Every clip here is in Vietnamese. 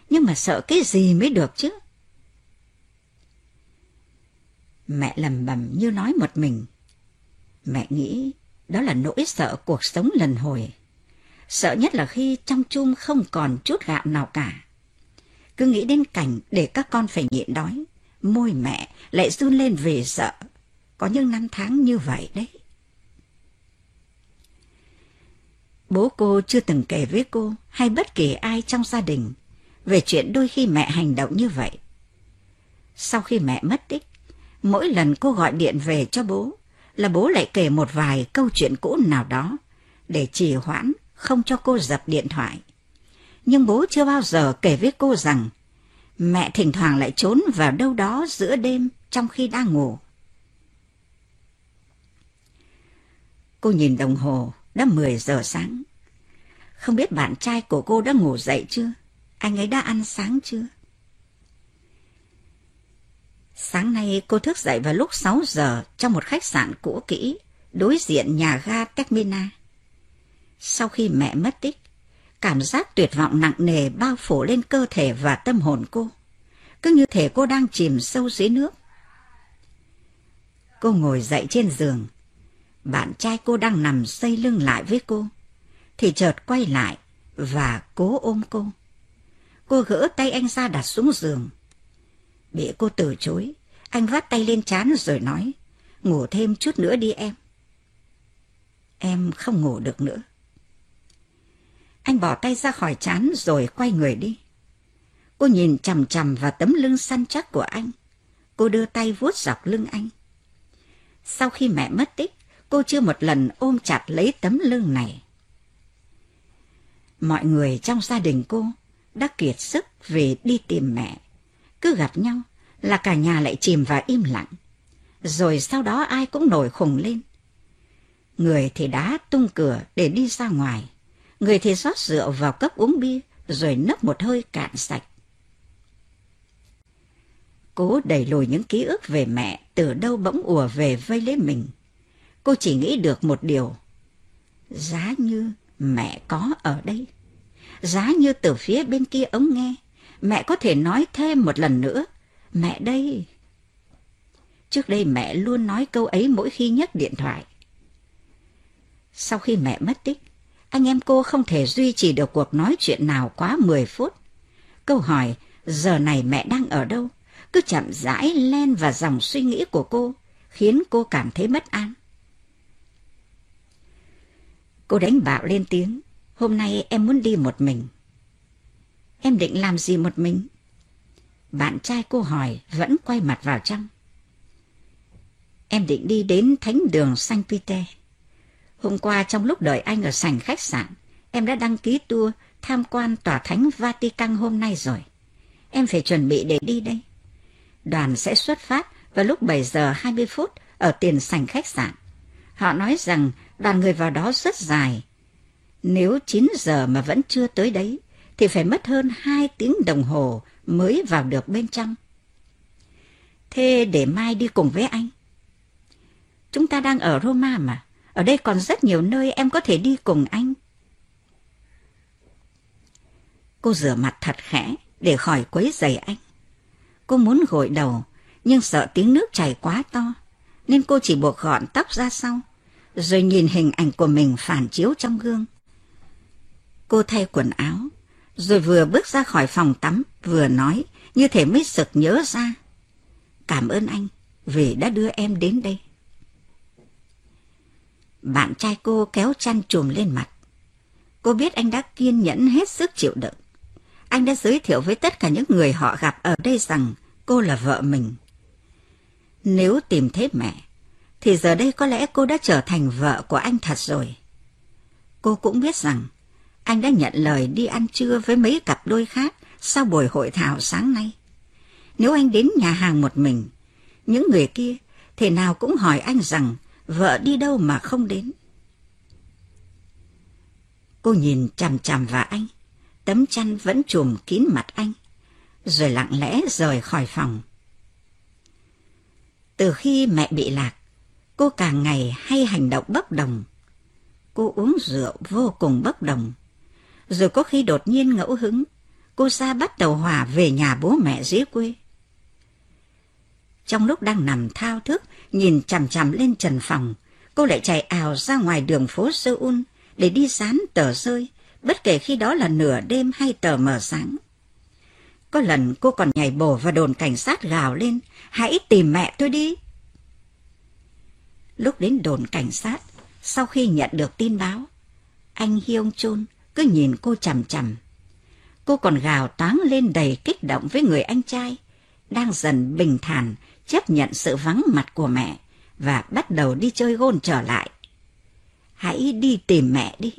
nhưng mà sợ cái gì mới được chứ? Mẹ lẩm bẩm như nói một mình. Mẹ nghĩ đó là nỗi sợ cuộc sống lần hồi. Sợ nhất là khi trong chum không còn chút gạo nào cả. Cứ nghĩ đến cảnh để các con phải nhịn đói, môi mẹ lại run lên vì sợ. Có những năm tháng như vậy đấy. Bố cô chưa từng kể với cô hay bất kỳ ai trong gia đình về chuyện đôi khi mẹ hành động như vậy. Sau khi mẹ mất tích, mỗi lần cô gọi điện về cho bố là bố lại kể một vài câu chuyện cũ nào đó để trì hoãn không cho cô dập điện thoại. Nhưng bố chưa bao giờ kể với cô rằng mẹ thỉnh thoảng lại trốn vào đâu đó giữa đêm trong khi đang ngủ. Cô nhìn đồng hồ, đã 10 giờ sáng. Không biết bạn trai của cô đã ngủ dậy chưa? Anh ấy đã ăn sáng chưa? Sáng nay cô thức dậy vào lúc 6 giờ trong một khách sạn cũ kỹ đối diện nhà ga Termina. Sau khi mẹ mất tích, cảm giác tuyệt vọng nặng nề bao phủ lên cơ thể và tâm hồn cô, cứ như thể cô đang chìm sâu dưới nước. Cô ngồi dậy trên giường, bạn trai cô đang nằm xây lưng lại với cô, thì chợt quay lại và cố ôm cô. Cô gỡ tay anh ra đặt xuống giường. Bị cô từ chối, anh vắt tay lên trán rồi nói, ngủ thêm chút nữa đi em. Em không ngủ được nữa. Anh bỏ tay ra khỏi trán rồi quay người đi. Cô nhìn chằm chằm vào tấm lưng săn chắc của anh. Cô đưa tay vuốt dọc lưng anh. Sau khi mẹ mất tích, cô chưa một lần ôm chặt lấy tấm lưng này. Mọi người trong gia đình cô đã kiệt sức vì đi tìm mẹ. Cứ gặp nhau là cả nhà lại chìm vào im lặng. Rồi sau đó ai cũng nổi khùng lên. Người thì đá tung cửa để đi ra ngoài. Người thì rót rượu vào cốc uống bia rồi nấp một hơi cạn sạch. Cố đẩy lùi những ký ức về mẹ từ đâu bỗng ùa về vây lấy mình. Cô chỉ nghĩ được một điều. Giá như mẹ có ở đây. Giá như từ phía bên kia ống nghe, mẹ có thể nói thêm một lần nữa, mẹ đây. Trước đây mẹ luôn nói câu ấy mỗi khi nhấc điện thoại. Sau khi mẹ mất tích, anh em cô không thể duy trì được cuộc nói chuyện nào quá 10 phút. Câu hỏi giờ này mẹ đang ở đâu cứ chậm rãi len vào dòng suy nghĩ của cô, khiến cô cảm thấy bất an. Cô đánh bạo lên tiếng, hôm nay em muốn đi một mình. Em định làm gì một mình? Bạn trai cô hỏi vẫn quay mặt vào trong. Em định đi đến thánh đường Saint Peter. Hôm qua trong lúc đợi anh ở sảnh khách sạn, em đã đăng ký tour tham quan tòa thánh Vatican hôm nay rồi. Em phải chuẩn bị để đi đây. Đoàn sẽ xuất phát vào lúc 7 giờ 20 phút ở tiền sảnh khách sạn. Họ nói rằng đoàn người vào đó rất dài. Nếu 9 giờ mà vẫn chưa tới đấy, thì phải mất hơn 2 tiếng đồng hồ mới vào được bên trong. Thế để mai đi cùng với anh. Chúng ta đang ở Roma mà. Ở đây còn rất nhiều nơi em có thể đi cùng anh. Cô rửa mặt thật khẽ để khỏi quấy rầy anh. Cô muốn gội đầu, nhưng sợ tiếng nước chảy quá to, nên cô chỉ buộc gọn tóc ra sau, rồi nhìn hình ảnh của mình phản chiếu trong gương. Cô thay quần áo, rồi vừa bước ra khỏi phòng tắm, vừa nói, như thể mới sực nhớ ra. Cảm ơn anh vì đã đưa em đến đây. Bạn trai cô kéo chăn trùm lên mặt. Cô biết anh đã kiên nhẫn hết sức chịu đựng. Anh đã giới thiệu với tất cả những người họ gặp ở đây rằng cô là vợ mình. Nếu tìm thấy mẹ, thì giờ đây có lẽ cô đã trở thành vợ của anh thật rồi. Cô cũng biết rằng anh đã nhận lời đi ăn trưa với mấy cặp đôi khác sau buổi hội thảo sáng nay. Nếu anh đến nhà hàng một mình, những người kia thế nào cũng hỏi anh rằng vợ đi đâu mà không đến. Cô nhìn chằm chằm vào anh, tấm chăn vẫn trùm kín mặt anh, rồi lặng lẽ rời khỏi phòng. Từ khi mẹ bị lạc, cô càng ngày hay hành động bốc đồng. Cô uống rượu vô cùng bốc đồng, rồi có khi đột nhiên ngẫu hứng, cô ra bắt tàu hỏa về nhà bố mẹ dưới quê. Trong lúc đang nằm thao thức, nhìn chằm chằm lên trần phòng, cô lại chạy ào ra ngoài đường phố Seoul để đi dán tờ rơi, bất kể khi đó là nửa đêm hay tờ mờ sáng. Có lần cô còn nhảy bổ vào đồn cảnh sát gào lên, hãy tìm mẹ tôi đi. Lúc đến đồn cảnh sát, sau khi nhận được tin báo, anh Hyung Chun cứ nhìn cô chằm chằm. Cô còn gào toáng lên đầy kích động với người anh trai, đang dần bình thản chấp nhận sự vắng mặt của mẹ và bắt đầu đi chơi gôn trở lại. Hãy đi tìm mẹ đi.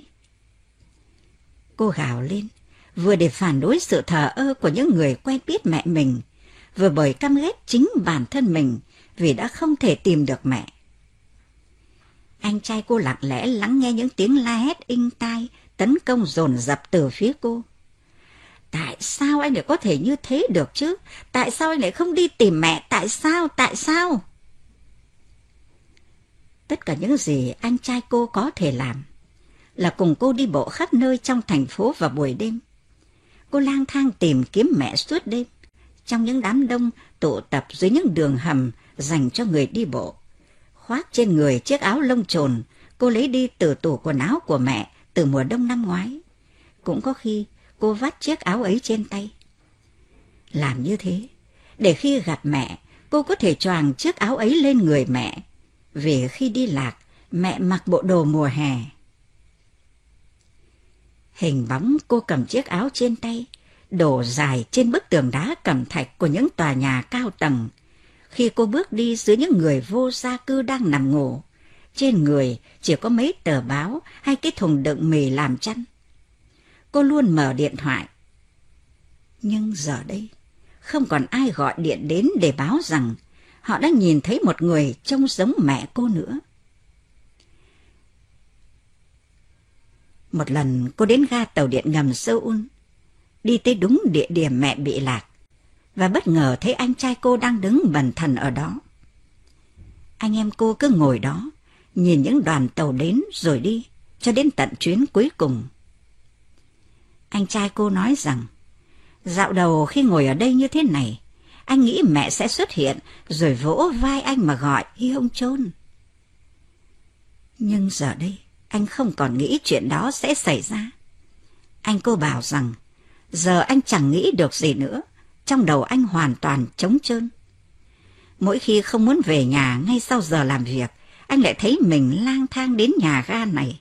Cô gào lên, vừa để phản đối sự thờ ơ của những người quen biết mẹ mình, vừa bởi căm ghét chính bản thân mình vì đã không thể tìm được mẹ. Anh trai cô lặng lẽ lắng nghe những tiếng la hét inh tai, tấn công dồn dập từ phía cô. Tại sao anh lại có thể như thế được chứ? Tại sao anh lại không đi tìm mẹ? Tại sao? Tại sao? Tất cả những gì anh trai cô có thể làm là cùng cô đi bộ khắp nơi trong thành phố vào buổi đêm. Cô lang thang tìm kiếm mẹ suốt đêm, trong những đám đông tụ tập dưới những đường hầm dành cho người đi bộ. Khoác trên người chiếc áo lông chồn cô lấy đi từ tủ quần áo của mẹ từ mùa đông năm ngoái. Cũng có khi cô vắt chiếc áo ấy trên tay. Làm như thế, để khi gặp mẹ, cô có thể choàng chiếc áo ấy lên người mẹ, vì khi đi lạc, mẹ mặc bộ đồ mùa hè. Hình bóng cô cầm chiếc áo trên tay, đổ dài trên bức tường đá cẩm thạch của những tòa nhà cao tầng. Khi cô bước đi dưới những người vô gia cư đang nằm ngủ, trên người chỉ có mấy tờ báo hay cái thùng đựng mì làm chăn. Cô luôn mở điện thoại. Nhưng giờ đây, không còn ai gọi điện đến để báo rằng họ đã nhìn thấy một người trông giống mẹ cô nữa. Một lần cô đến ga tàu điện ngầm Seoul, đi tới đúng địa điểm mẹ bị lạc, và bất ngờ thấy anh trai cô đang đứng bần thần ở đó. Anh em cô cứ ngồi đó, nhìn những đoàn tàu đến rồi đi, cho đến tận chuyến cuối cùng. Anh trai cô nói rằng, dạo đầu khi ngồi ở đây như thế này, anh nghĩ mẹ sẽ xuất hiện rồi vỗ vai anh mà gọi Hyung Chun. Nhưng giờ đây, anh không còn nghĩ chuyện đó sẽ xảy ra. Anh cô bảo rằng, giờ anh chẳng nghĩ được gì nữa, trong đầu anh hoàn toàn trống trơn. Mỗi khi không muốn về nhà ngay sau giờ làm việc, anh lại thấy mình lang thang đến nhà ga này.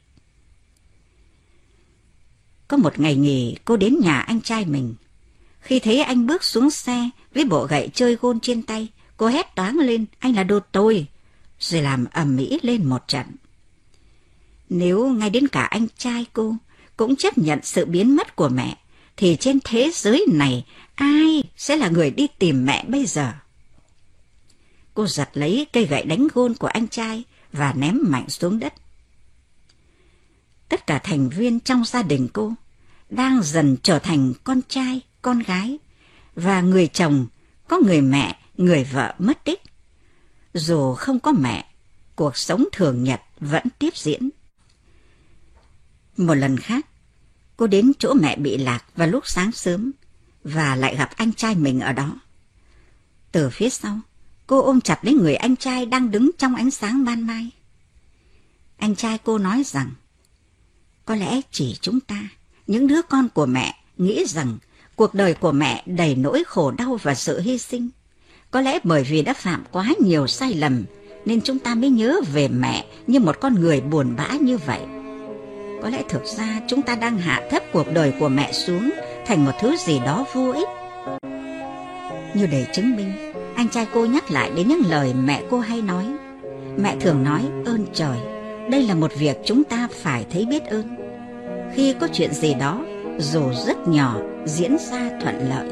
Có một ngày nghỉ, cô đến nhà anh trai mình. Khi thấy anh bước xuống xe với bộ gậy chơi gôn trên tay, cô hét toáng lên, anh là đồ tồi, rồi làm ầm ĩ lên một trận. Nếu ngay đến cả anh trai cô cũng chấp nhận sự biến mất của mẹ, thì trên thế giới này ai sẽ là người đi tìm mẹ bây giờ? Cô giật lấy cây gậy đánh gôn của anh trai và ném mạnh xuống đất. Tất cả thành viên trong gia đình cô đang dần trở thành con trai, con gái, và người chồng, có người mẹ, người vợ mất tích. Dù không có mẹ, cuộc sống thường nhật vẫn tiếp diễn. Một lần khác, cô đến chỗ mẹ bị lạc vào lúc sáng sớm và lại gặp anh trai mình ở đó. Từ phía sau, cô ôm chặt lấy người anh trai đang đứng trong ánh sáng ban mai. Anh trai cô nói rằng, có lẽ chỉ chúng ta, những đứa con của mẹ, nghĩ rằng cuộc đời của mẹ đầy nỗi khổ đau và sự hy sinh. Có lẽ bởi vì đã phạm quá nhiều sai lầm, nên chúng ta mới nhớ về mẹ như một con người buồn bã như vậy. Có lẽ thực ra chúng ta đang hạ thấp cuộc đời của mẹ xuống thành một thứ gì đó vô ích. Như để chứng minh, anh trai cô nhắc lại đến những lời mẹ cô hay nói. Mẹ thường nói ơn trời, đây là một việc chúng ta phải thấy biết ơn. Khi có chuyện gì đó, dù rất nhỏ, diễn ra thuận lợi.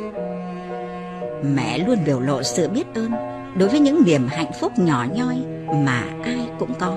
Mẹ luôn biểu lộ sự biết ơn đối với những niềm hạnh phúc nhỏ nhoi mà ai cũng có.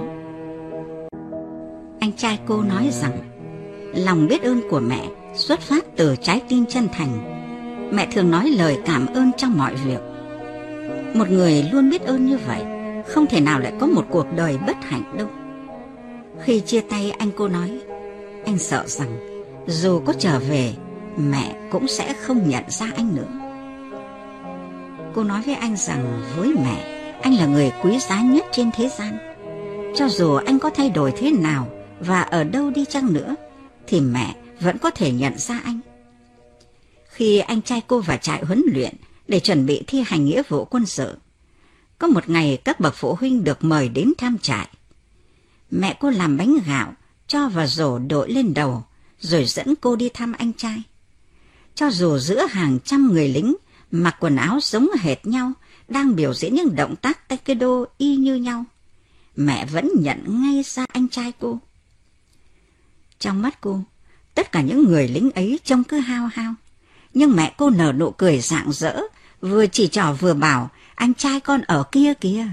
Anh trai cô nói rằng, lòng biết ơn của mẹ xuất phát từ trái tim chân thành. Mẹ thường nói lời cảm ơn trong mọi việc. Một người luôn biết ơn như vậy, không thể nào lại có một cuộc đời bất hạnh đâu. Khi chia tay, anh cô nói, anh sợ rằng dù có trở về, mẹ cũng sẽ không nhận ra anh nữa. Cô nói với anh rằng với mẹ, anh là người quý giá nhất trên thế gian. Cho dù anh có thay đổi thế nào và ở đâu đi chăng nữa, thì mẹ vẫn có thể nhận ra anh. Khi anh trai cô vào trại huấn luyện để chuẩn bị thi hành nghĩa vụ quân sự, có một ngày các bậc phụ huynh được mời đến thăm trại. Mẹ cô làm bánh gạo, cho vào rổ đội lên đầu, rồi dẫn cô đi thăm anh trai. Cho dù giữa hàng trăm người lính mặc quần áo giống hệt nhau, đang biểu diễn những động tác taekwondo y như nhau, mẹ vẫn nhận ngay ra anh trai cô. Trong mắt cô, tất cả những người lính ấy trông cứ hao hao, nhưng mẹ cô nở nụ cười rạng rỡ, vừa chỉ trỏ vừa bảo anh trai con ở kia kìa.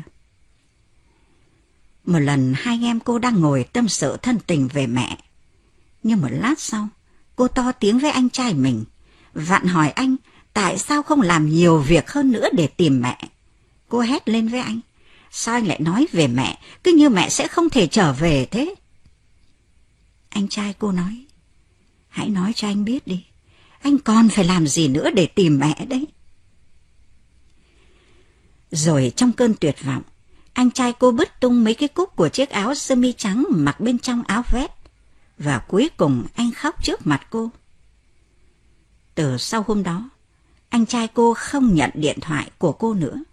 Một lần hai anh em cô đang ngồi tâm sự thân tình về mẹ, nhưng một lát sau, cô to tiếng với anh trai mình, vặn hỏi anh tại sao không làm nhiều việc hơn nữa để tìm mẹ. Cô hét lên với anh, sao anh lại nói về mẹ, cứ như mẹ sẽ không thể trở về thế? Anh trai cô nói, hãy nói cho anh biết đi, anh còn phải làm gì nữa để tìm mẹ đấy. Rồi trong cơn tuyệt vọng, anh trai cô bứt tung mấy cái cúc của chiếc áo sơ mi trắng mặc bên trong áo vest, và cuối cùng anh khóc trước mặt cô. Từ sau hôm đó, anh trai cô không nhận điện thoại của cô nữa.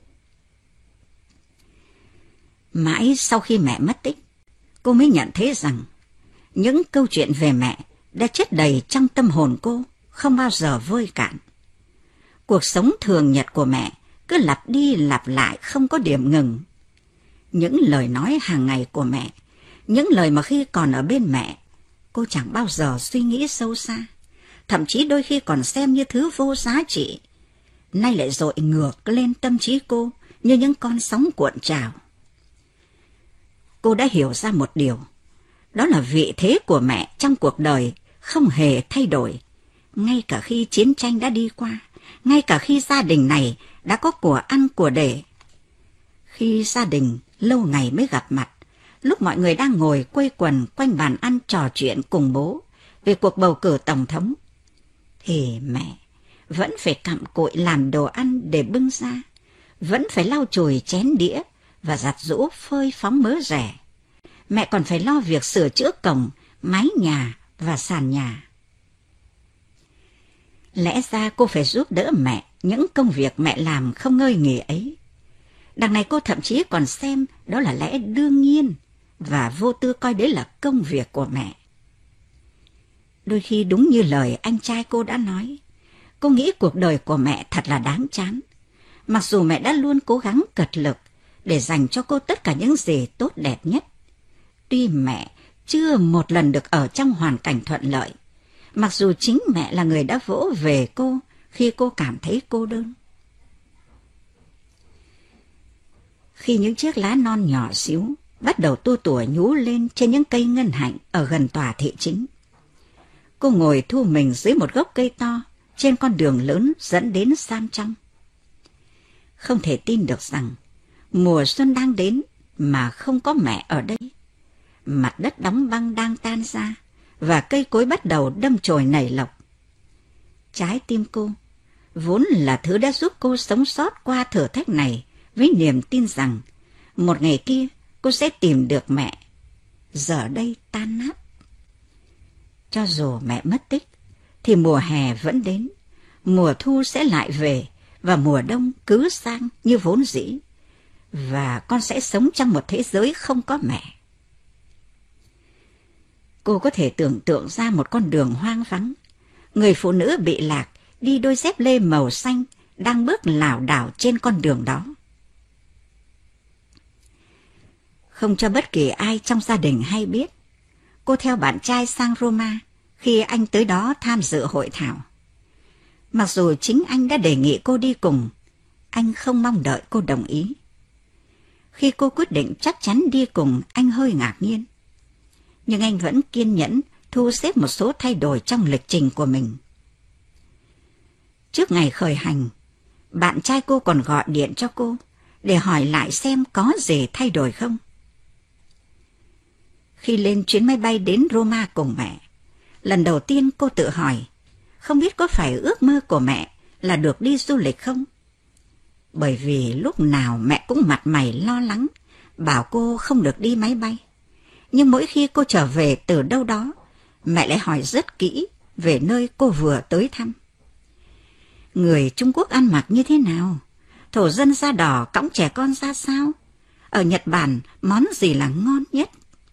Mãi sau khi mẹ mất tích, cô mới nhận thấy rằng những câu chuyện về mẹ đã chất đầy trong tâm hồn cô, không bao giờ vơi cạn. Cuộc sống thường nhật của mẹ cứ lặp đi lặp lại không có điểm ngừng. Những lời nói hàng ngày của mẹ, những lời mà khi còn ở bên mẹ, cô chẳng bao giờ suy nghĩ sâu xa, thậm chí đôi khi còn xem như thứ vô giá trị, nay lại dội ngược lên tâm trí cô như những con sóng cuộn trào. Cô đã hiểu ra một điều, đó là vị thế của mẹ trong cuộc đời không hề thay đổi, ngay cả khi chiến tranh đã đi qua, ngay cả khi gia đình này đã có của ăn của để. Khi gia đình lâu ngày mới gặp mặt, lúc mọi người đang ngồi quây quần quanh bàn ăn trò chuyện cùng bố về cuộc bầu cử tổng thống, thì mẹ vẫn phải cặm cụi làm đồ ăn để bưng ra, vẫn phải lau chùi chén đĩa và giặt giũ phơi phóng mớ rẻ. Mẹ còn phải lo việc sửa chữa cổng, mái nhà và sàn nhà. Lẽ ra cô phải giúp đỡ mẹ những công việc mẹ làm không ngơi nghề ấy. Đằng này cô thậm chí còn xem đó là lẽ đương nhiên và vô tư coi đấy là công việc của mẹ. Đôi khi đúng như lời anh trai cô đã nói, cô nghĩ cuộc đời của mẹ thật là đáng chán. Mặc dù mẹ đã luôn cố gắng cật lực để dành cho cô tất cả những gì tốt đẹp nhất, tuy mẹ chưa một lần được ở trong hoàn cảnh thuận lợi, mặc dù chính mẹ là người đã vỗ về cô khi cô cảm thấy cô đơn. Khi những chiếc lá non nhỏ xíu bắt đầu tua tủa nhú lên trên những cây ngân hạnh ở gần tòa thị chính, cô ngồi thu mình dưới một gốc cây to trên con đường lớn dẫn đến Sam Trong. Không thể tin được rằng mùa xuân đang đến mà không có mẹ ở đây. Mặt đất đóng băng đang tan ra và cây cối bắt đầu đâm chồi nảy lộc. Trái tim cô, vốn là thứ đã giúp cô sống sót qua thử thách này với niềm tin rằng một ngày kia cô sẽ tìm được mẹ, giờ đây tan nát. Cho dù mẹ mất tích, thì mùa hè vẫn đến, mùa thu sẽ lại về và mùa đông cứ sang như vốn dĩ, và con sẽ sống trong một thế giới không có mẹ. Cô có thể tưởng tượng ra một con đường hoang vắng, người phụ nữ bị lạc đi đôi dép lê màu xanh đang bước lảo đảo trên con đường đó. Không cho bất kỳ ai trong gia đình hay biết, cô theo bạn trai sang Roma khi anh tới đó tham dự hội thảo. Mặc dù chính anh đã đề nghị cô đi cùng, anh không mong đợi cô đồng ý. Khi cô quyết định chắc chắn đi cùng, anh hơi ngạc nhiên. Nhưng anh vẫn kiên nhẫn thu xếp một số thay đổi trong lịch trình của mình. Trước ngày khởi hành, bạn trai cô còn gọi điện cho cô để hỏi lại xem có gì thay đổi không. Khi lên chuyến máy bay đến Roma cùng mẹ, lần đầu tiên cô tự hỏi, không biết có phải ước mơ của mẹ là được đi du lịch không? Bởi vì lúc nào mẹ cũng mặt mày lo lắng, bảo cô không được đi máy bay. Nhưng mỗi khi cô trở về từ đâu đó, mẹ lại hỏi rất kỹ về nơi cô vừa tới thăm. Người Trung Quốc ăn mặc như thế nào? Thổ dân da đỏ cõng trẻ con ra sao? Ở Nhật Bản món gì là ngon nhất?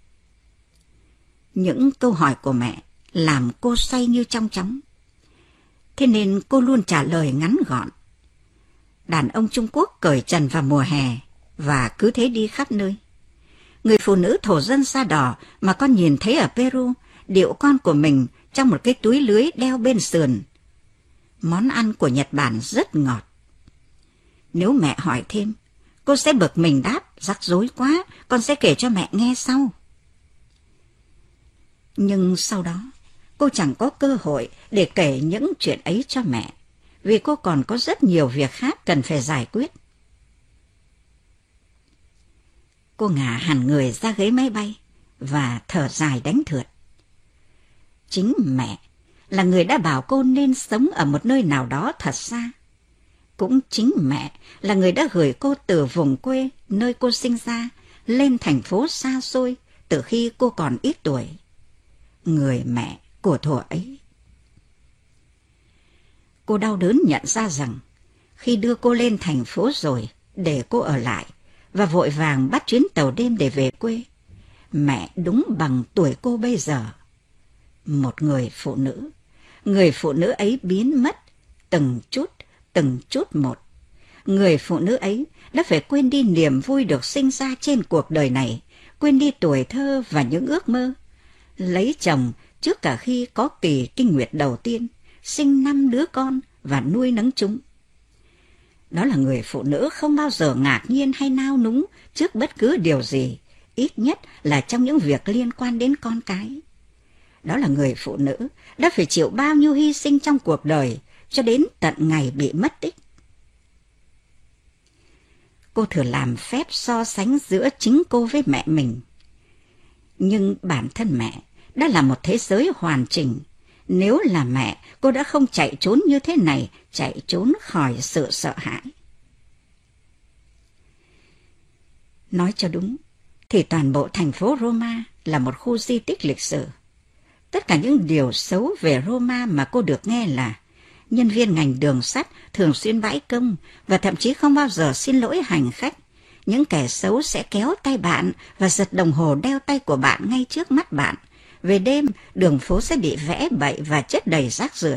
Những câu hỏi của mẹ làm cô say như trong chóng. Thế nên cô luôn trả lời ngắn gọn. Đàn ông Trung Quốc cởi trần vào mùa hè và cứ thế đi khắp nơi. Người phụ nữ thổ dân da đỏ mà con nhìn thấy ở Peru điệu con của mình trong một cái túi lưới đeo bên sườn. Món ăn của Nhật Bản rất ngọt. Nếu mẹ hỏi thêm, cô sẽ bực mình đáp, rắc rối quá, con sẽ kể cho mẹ nghe sau. Nhưng sau đó, cô chẳng có cơ hội để kể những chuyện ấy cho mẹ, vì cô còn có rất nhiều việc khác cần phải giải quyết. Cô ngả hẳn người ra ghế máy bay và thở dài đánh thượt. Chính mẹ là người đã bảo cô nên sống ở một nơi nào đó thật xa. Cũng chính mẹ là người đã gửi cô từ vùng quê nơi cô sinh ra lên thành phố xa xôi từ khi cô còn ít tuổi. Người mẹ của thuở ấy. Cô đau đớn nhận ra rằng khi đưa cô lên thành phố rồi để cô ở lại và vội vàng bắt chuyến tàu đêm để về quê, mẹ đúng bằng tuổi cô bây giờ. Một người phụ nữ ấy biến mất từng chút một. Người phụ nữ ấy đã phải quên đi niềm vui được sinh ra trên cuộc đời này, quên đi tuổi thơ và những ước mơ. Lấy chồng trước cả khi có kỳ kinh nguyệt đầu tiên, sinh 5 đứa con và nuôi nấng chúng. Đó là người phụ nữ không bao giờ ngạc nhiên hay nao núng trước bất cứ điều gì, ít nhất là trong những việc liên quan đến con cái. Đó là người phụ nữ đã phải chịu bao nhiêu hy sinh trong cuộc đời cho đến tận ngày bị mất tích. Cô thử làm phép so sánh giữa chính cô với mẹ mình. Nhưng bản thân mẹ đã là một thế giới hoàn chỉnh. Nếu là mẹ, cô đã không chạy trốn như thế này, chạy trốn khỏi sự sợ hãi. Nói cho đúng, thì toàn bộ thành phố Roma là một khu di tích lịch sử. Tất cả những điều xấu về Roma mà cô được nghe là nhân viên ngành đường sắt thường xuyên bãi công và thậm chí không bao giờ xin lỗi hành khách. Những kẻ xấu sẽ kéo tay bạn và giật đồng hồ đeo tay của bạn ngay trước mắt bạn. Về đêm, đường phố sẽ bị vẽ bậy và chất đầy rác rưởi.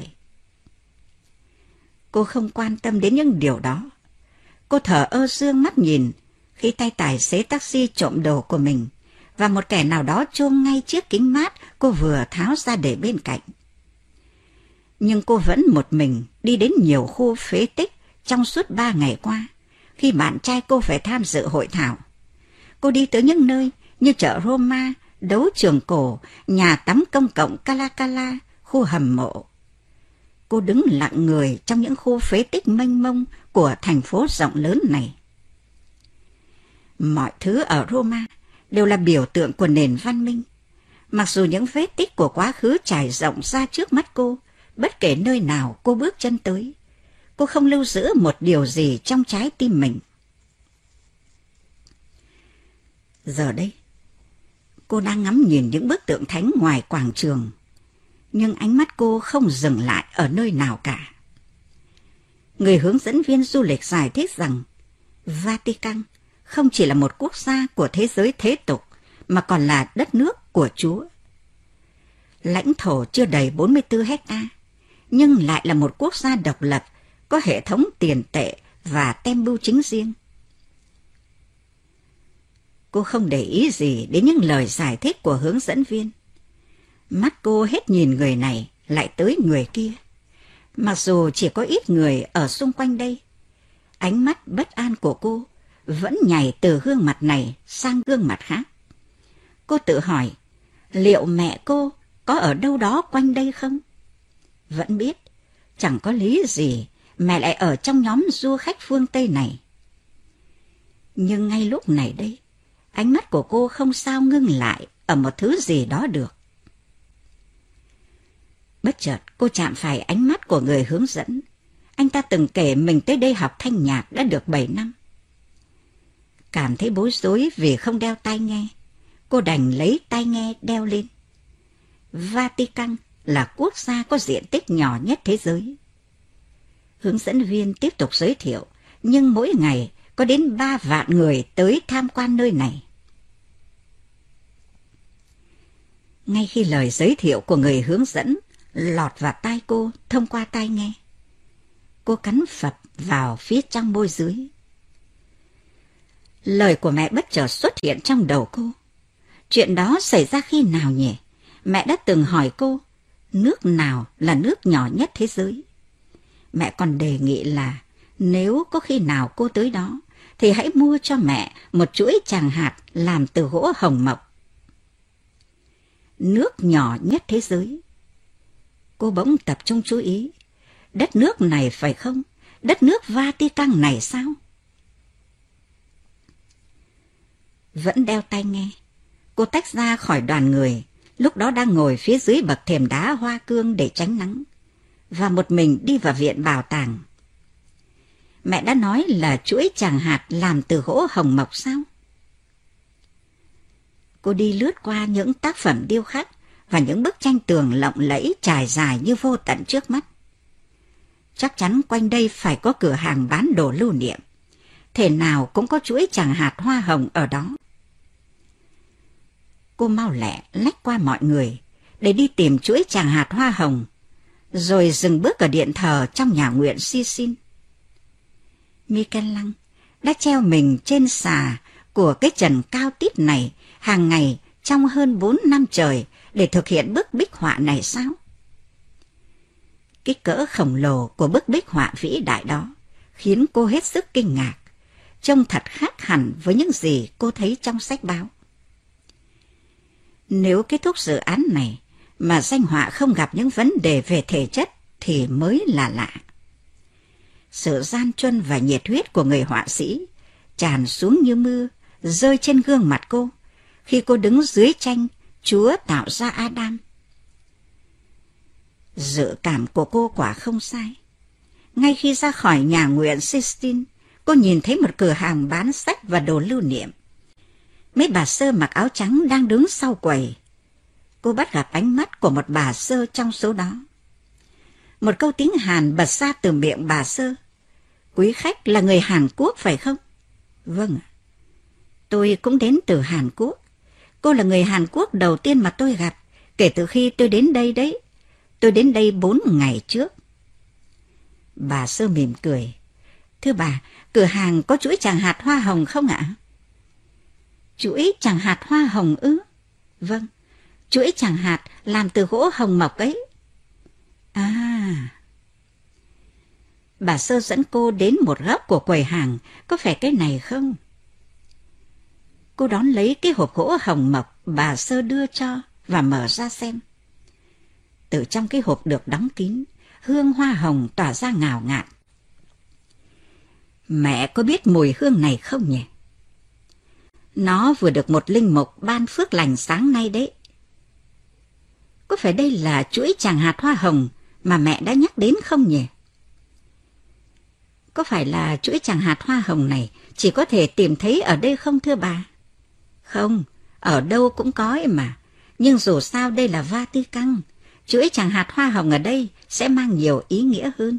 Cô không quan tâm đến những điều đó. Cô thờ ơ dương mắt nhìn khi tay tài xế taxi trộm đồ của mình và một kẻ nào đó chôm ngay chiếc kính mát cô vừa tháo ra để bên cạnh. Nhưng cô vẫn một mình đi đến nhiều khu phế tích trong suốt 3 ngày qua, khi bạn trai cô phải tham dự hội thảo. Cô đi tới những nơi như chợ Roma, đấu trường cổ, nhà tắm công cộng Cala, khu hầm mộ. Cô đứng lặng người trong những khu phế tích mênh mông của thành phố rộng lớn này. Mọi thứ ở Roma đều là biểu tượng của nền văn minh. Mặc dù những vết tích của quá khứ trải rộng ra trước mắt cô, bất kể nơi nào cô bước chân tới, cô không lưu giữ một điều gì trong trái tim mình. Giờ đây, cô đang ngắm nhìn những bức tượng thánh ngoài quảng trường, nhưng ánh mắt cô không dừng lại ở nơi nào cả. Người hướng dẫn viên du lịch giải thích rằng Vatican không chỉ là một quốc gia của thế giới thế tục, mà còn là đất nước của Chúa. Lãnh thổ chưa đầy 44 hecta, nhưng lại là một quốc gia độc lập, có hệ thống tiền tệ và tem bưu chính riêng. Cô không để ý gì đến những lời giải thích của hướng dẫn viên. Mắt cô hết nhìn người này lại tới người kia. Mặc dù chỉ có ít người ở xung quanh đây, ánh mắt bất an của cô vẫn nhảy từ gương mặt này sang gương mặt khác. Cô tự hỏi, liệu mẹ cô có ở đâu đó quanh đây không? Vẫn biết, chẳng có lý gì mẹ lại ở trong nhóm du khách phương Tây này. Nhưng ngay lúc này đây, ánh mắt của cô không sao ngưng lại ở một thứ gì đó được. Bất chợt cô chạm phải ánh mắt của người hướng dẫn. Anh ta từng kể mình tới đây học thanh nhạc đã được 7 năm. Cảm thấy bối rối vì không đeo tai nghe, cô đành lấy tai nghe đeo lên. Vatican là quốc gia có diện tích nhỏ nhất thế giới. Hướng dẫn viên tiếp tục giới thiệu, nhưng mỗi ngày có đến 3 vạn người tới tham quan nơi này. Ngay khi lời giới thiệu của người hướng dẫn lọt vào tai cô thông qua tai nghe, cô cắn phập vào phía trong môi dưới. Lời của mẹ bất chợt xuất hiện trong đầu cô. Chuyện đó xảy ra khi nào nhỉ? Mẹ đã từng hỏi cô, nước nào là nước nhỏ nhất thế giới? Mẹ còn đề nghị là nếu có khi nào cô tới đó, thì hãy mua cho mẹ một chuỗi tràng hạt làm từ gỗ hồng mộc. Nước nhỏ nhất thế giới. Cô bỗng tập trung chú ý. Đất nước này phải không? Đất nước Vatican này sao? Vẫn đeo tai nghe, cô tách ra khỏi đoàn người, lúc đó đang ngồi phía dưới bậc thềm đá hoa cương để tránh nắng, và một mình đi vào viện bảo tàng. Mẹ đã nói là chuỗi tràng hạt làm từ gỗ hồng mộc sao? Cô đi lướt qua những tác phẩm điêu khắc và những bức tranh tường lộng lẫy trải dài như vô tận trước mắt. Chắc chắn quanh đây phải có cửa hàng bán đồ lưu niệm. Thể nào cũng có chuỗi tràng hạt hoa hồng ở đó. Cô mau lẹ lách qua mọi người để đi tìm chuỗi tràng hạt hoa hồng, rồi dừng bước ở điện thờ trong nhà nguyện Sixtine. Michel-Anh đã treo mình trên xà của cái trần cao tít này hàng ngày trong hơn 4 năm trời để thực hiện bức bích họa này sao? Kích cỡ khổng lồ của bức bích họa vĩ đại đó khiến cô hết sức kinh ngạc, trông thật khác hẳn với những gì cô thấy trong sách báo. Nếu kết thúc dự án này mà danh họa không gặp những vấn đề về thể chất thì mới là lạ. Sự gian truân và nhiệt huyết của người họa sĩ tràn xuống như mưa, rơi trên gương mặt cô khi cô đứng dưới tranh Chúa tạo ra Adam. Dự cảm của cô quả không sai. Ngay khi ra khỏi nhà nguyện Sixtine, cô nhìn thấy một cửa hàng bán sách và đồ lưu niệm. Mấy bà sơ mặc áo trắng đang đứng sau quầy. Cô bắt gặp ánh mắt của một bà sơ trong số đó. Một câu tiếng Hàn bật ra từ miệng bà sơ. Quý khách là người Hàn Quốc phải không? Vâng ạ. Tôi cũng đến từ Hàn Quốc. Cô là người Hàn Quốc đầu tiên mà tôi gặp kể từ khi tôi đến đây đấy. Tôi đến đây 4 ngày trước. Bà sơ mỉm cười. Thưa bà, cửa hàng có chuỗi tràng hạt hoa hồng không ạ? Chuỗi tràng hạt hoa hồng ư? Vâng, chuỗi tràng hạt làm từ gỗ hồng mộc ấy. À... Bà sơ dẫn cô đến một góc của quầy hàng. Có phải cái này không? Cô đón lấy cái hộp gỗ hồng mộc bà sơ đưa cho và mở ra xem. Từ trong cái hộp được đóng kín, hương hoa hồng tỏa ra ngào ngạt. Mẹ có biết mùi hương này không nhỉ? Nó vừa được một linh mục ban phước lành sáng nay đấy. Có phải đây là chuỗi tràng hạt hoa hồng mà mẹ đã nhắc đến không nhỉ? Có phải là chuỗi tràng hạt hoa hồng này chỉ có thể tìm thấy ở đây không thưa bà? Không, ở đâu cũng có ấy mà. Nhưng dù sao đây là Vatican, chuỗi tràng hạt hoa hồng ở đây sẽ mang nhiều ý nghĩa hơn.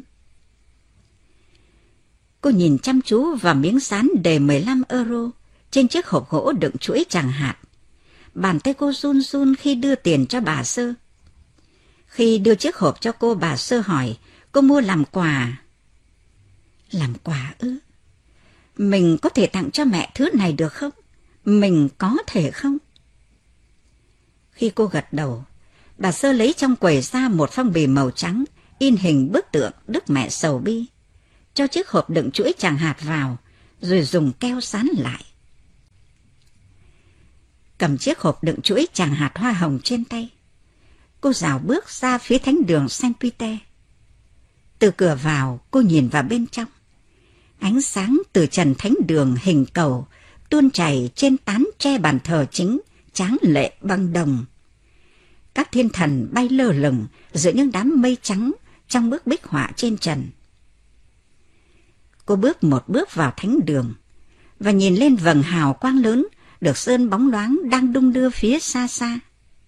Cô nhìn chăm chú vào miếng dán đề 15 euro trên chiếc hộp gỗ đựng chuỗi tràng hạt. Bàn tay cô run run khi đưa tiền cho bà sơ. Khi đưa chiếc hộp cho cô, bà sơ hỏi cô mua làm quà. Làm quà ư? Mình có thể tặng cho mẹ thứ này được không? Mình có thể không? Khi cô gật đầu, bà sơ lấy trong quầy ra một phong bì màu trắng in hình bức tượng Đức Mẹ Sầu Bi, cho chiếc hộp đựng chuỗi tràng hạt vào, rồi dùng keo dán lại. Cầm chiếc hộp đựng chuỗi tràng hạt hoa hồng trên tay, cô rảo bước ra phía thánh đường Saint-Peter. Từ cửa vào, cô nhìn vào bên trong. Ánh sáng từ trần thánh đường hình cầu tuôn chảy trên tán tre bàn thờ chính tráng lệ bằng đồng. Các thiên thần bay lơ lửng giữa những đám mây trắng trong bức bích họa trên trần. Cô bước một bước vào thánh đường và nhìn lên vầng hào quang lớn được sơn bóng loáng đang đung đưa phía xa xa.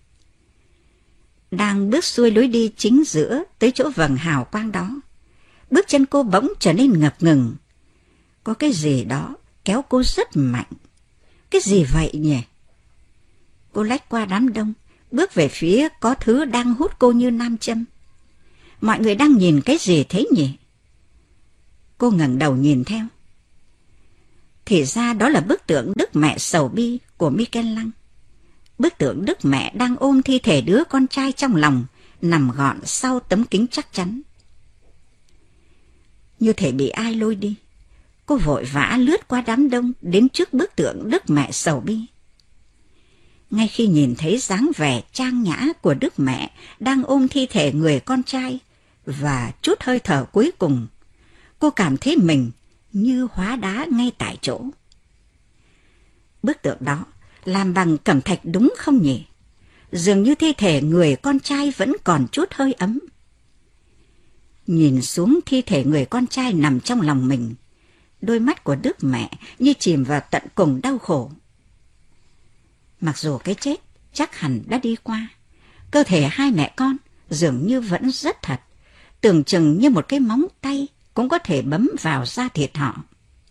Đang bước xuôi lối đi chính giữa tới chỗ vầng hào quang đó, bước chân cô bỗng trở nên ngập ngừng. Có cái gì đó kéo cô rất mạnh. Cái gì vậy nhỉ? Cô lách qua đám đông, bước về phía có thứ đang hút cô như nam châm. Mọi người đang nhìn cái gì thế nhỉ? Cô ngẩng đầu nhìn theo. Thì ra đó là bức tượng Đức Mẹ Sầu Bi của Michelangelo. Bức tượng Đức Mẹ đang ôm thi thể đứa con trai trong lòng, nằm gọn sau tấm kính chắc chắn. Như thể bị ai lôi đi, cô vội vã lướt qua đám đông đến trước bức tượng Đức Mẹ Sầu Bi. Ngay khi nhìn thấy dáng vẻ trang nhã của Đức Mẹ đang ôm thi thể người con trai và chút hơi thở cuối cùng, cô cảm thấy mình như hóa đá ngay tại chỗ. Bức tượng đó làm bằng cẩm thạch đúng không nhỉ? Dường như thi thể người con trai vẫn còn chút hơi ấm. Nhìn xuống thi thể người con trai nằm trong lòng mình, đôi mắt của Đức Mẹ như chìm vào tận cùng đau khổ. Mặc dù cái chết chắc hẳn đã đi qua, cơ thể hai mẹ con dường như vẫn rất thật, tưởng chừng như một cái móng tay cũng có thể bấm vào da thịt họ.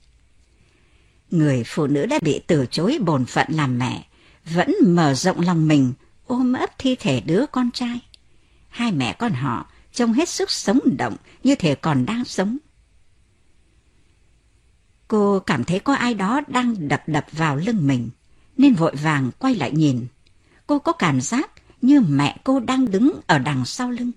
Người phụ nữ đã bị từ chối bổn phận làm mẹ vẫn mở rộng lòng mình ôm ấp thi thể đứa con trai. Hai mẹ con họ trông hết sức sống động, như thể còn đang sống. Cô cảm thấy có ai đó đang đập đập vào lưng mình, nên vội vàng quay lại nhìn. Cô có cảm giác như mẹ cô đang đứng ở đằng sau lưng.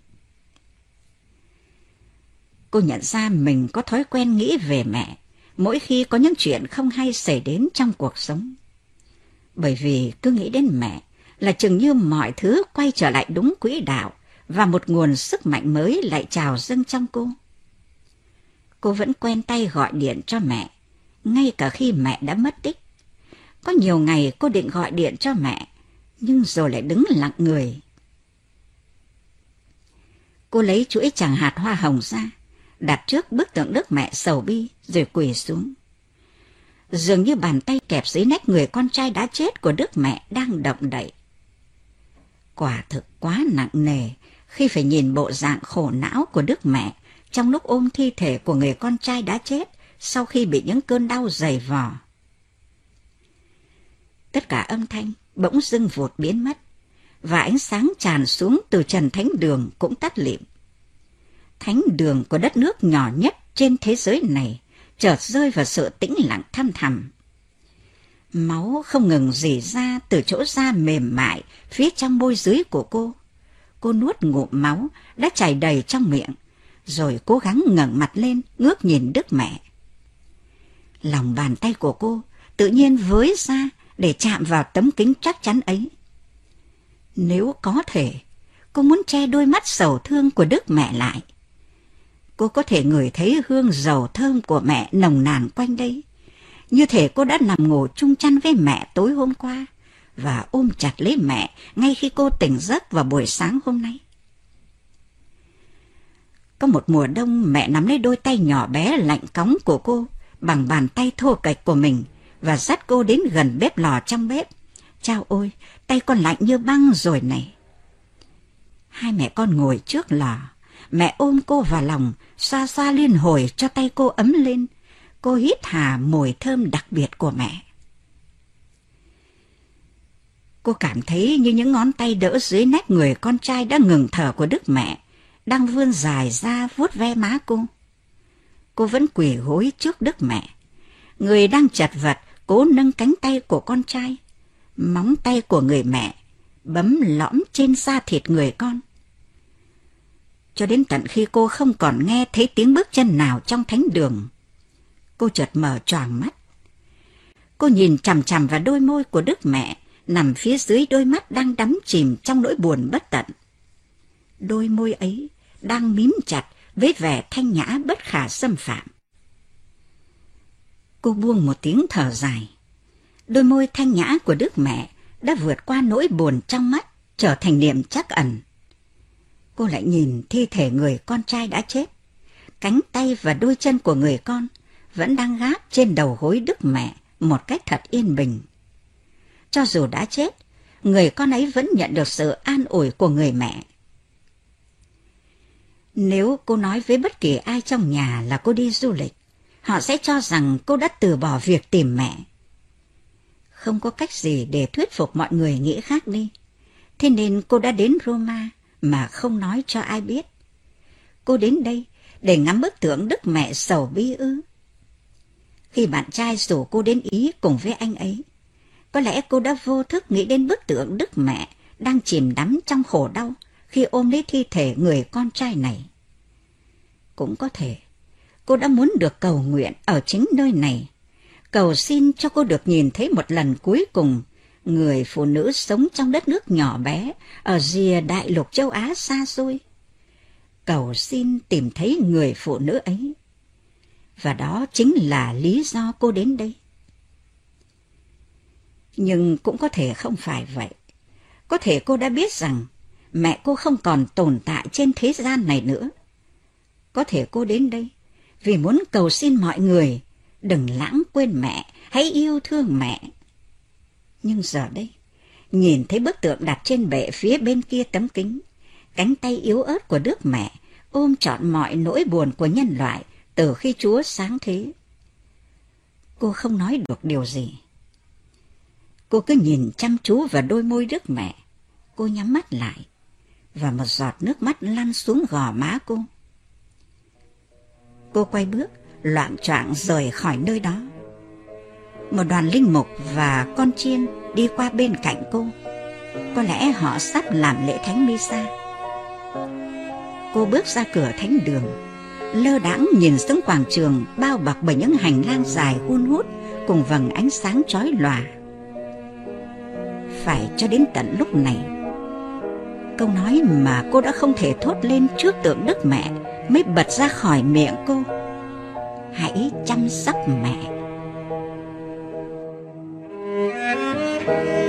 Cô nhận ra mình có thói quen nghĩ về mẹ mỗi khi có những chuyện không hay xảy đến trong cuộc sống. Bởi vì cứ nghĩ đến mẹ là chừng như mọi thứ quay trở lại đúng quỹ đạo và một nguồn sức mạnh mới lại trào dâng trong cô. Cô vẫn quen tay gọi điện cho mẹ, ngay cả khi mẹ đã mất tích. Có nhiều ngày cô định gọi điện cho mẹ, nhưng rồi lại đứng lặng người. Cô lấy chuỗi tràng hạt hoa hồng ra, đặt trước bức tượng Đức Mẹ Sầu Bi rồi quỳ xuống. Dường như bàn tay kẹp dưới nách người con trai đã chết của Đức Mẹ đang động đậy. Quả thực quá nặng nề khi phải nhìn bộ dạng khổ não của Đức Mẹ trong lúc ôm thi thể của người con trai đã chết sau khi bị những cơn đau dày vò. Tất cả âm thanh bỗng dưng vụt biến mất, và ánh sáng tràn xuống từ trần thánh đường cũng tắt lịm. Thánh đường của đất nước nhỏ nhất trên thế giới này chợt rơi vào sự tĩnh lặng thăm thẳm. Máu không ngừng rỉ ra từ chỗ da mềm mại phía trong môi dưới của cô. Cô nuốt ngụm máu đã chảy đầy trong miệng, rồi cố gắng ngẩng mặt lên ngước nhìn Đức Mẹ. Lòng bàn tay của cô tự nhiên với ra để chạm vào tấm kính chắc chắn ấy. Nếu có thể, cô muốn che đôi mắt sầu thương của Đức Mẹ lại. Cô có thể ngửi thấy hương dầu thơm của mẹ nồng nàn quanh đây, như thể cô đã nằm ngủ chung chăn với mẹ tối hôm qua và ôm chặt lấy mẹ ngay khi cô tỉnh giấc vào buổi sáng hôm nay. Có một mùa đông, mẹ nắm lấy đôi tay nhỏ bé lạnh cóng của cô bằng bàn tay thô kệch của mình và dắt cô đến gần bếp lò trong bếp. Chao ôi, tay con lạnh như băng rồi này. Hai mẹ con ngồi trước lò, mẹ ôm cô vào lòng, xoa xoa liên hồi cho tay cô ấm lên. Cô hít hà mùi thơm đặc biệt của mẹ. Cô cảm thấy như những ngón tay đỡ dưới nách người con trai đã ngừng thở của Đức Mẹ đang vươn dài ra vuốt ve má cô. Cô vẫn quỳ gối trước Đức Mẹ, người đang chật vật cố nâng cánh tay của con trai. Móng tay của người mẹ bấm lõm trên da thịt người con. Cho đến tận khi cô không còn nghe thấy tiếng bước chân nào trong thánh đường, cô chợt mở choàng mắt. Cô nhìn chằm chằm vào đôi môi của Đức Mẹ nằm phía dưới đôi mắt đang đắm chìm trong nỗi buồn bất tận. Đôi môi ấy đang mím chặt với vẻ thanh nhã bất khả xâm phạm. Cô buông một tiếng thở dài. Đôi môi thanh nhã của Đức Mẹ đã vượt qua nỗi buồn trong mắt trở thành niềm trắc ẩn. Cô lại nhìn thi thể người con trai đã chết. Cánh tay và đôi chân của người con vẫn đang gác trên đầu gối Đức Mẹ một cách thật yên bình. Cho dù đã chết, người con ấy vẫn nhận được sự an ủi của người mẹ. Nếu cô nói với bất kỳ ai trong nhà là cô đi du lịch, họ sẽ cho rằng cô đã từ bỏ việc tìm mẹ. Không có cách gì để thuyết phục mọi người nghĩ khác đi. Thế nên cô đã đến Roma mà không nói cho ai biết. Cô đến đây để ngắm bức tượng Đức Mẹ sầu bi ư? Khi bạn trai rủ cô đến Ý cùng với anh ấy, có lẽ cô đã vô thức nghĩ đến bức tượng Đức Mẹ đang chìm đắm trong khổ đau khi ôm lấy thi thể người con trai này. Cũng có thể cô đã muốn được cầu nguyện ở chính nơi này, cầu xin cho cô được nhìn thấy một lần cuối cùng người phụ nữ sống trong đất nước nhỏ bé ở rìa đại lục châu Á xa xôi. Cầu xin tìm thấy người phụ nữ ấy. Và đó chính là lý do cô đến đây. Nhưng cũng có thể không phải vậy. Có thể cô đã biết rằng mẹ cô không còn tồn tại trên thế gian này nữa. Có thể cô đến đây vì muốn cầu xin mọi người đừng lãng quên mẹ, hãy yêu thương mẹ. Nhưng giờ đây, nhìn thấy bức tượng đặt trên bệ phía bên kia tấm kính, cánh tay yếu ớt của Đức Mẹ ôm trọn mọi nỗi buồn của nhân loại từ khi Chúa sáng thế. Cô không nói được điều gì. Cô cứ nhìn chăm chú vào đôi môi Đức Mẹ. Cô nhắm mắt lại, và một giọt nước mắt lăn xuống gò má cô. Cô quay bước, loạng choạng rời khỏi nơi đó. Một đoàn linh mục và con chiên đi qua bên cạnh cô. Có lẽ họ sắp làm lễ thánh Misa. Cô bước ra cửa thánh đường, lơ đãng nhìn xuống quảng trường bao bọc bởi những hành lang dài hun hút cùng vầng ánh sáng chói lòa. Phải cho đến tận lúc này, câu nói mà cô đã không thể thốt lên trước tượng Đức Mẹ mới bật ra khỏi miệng cô: hãy chăm sóc mẹ.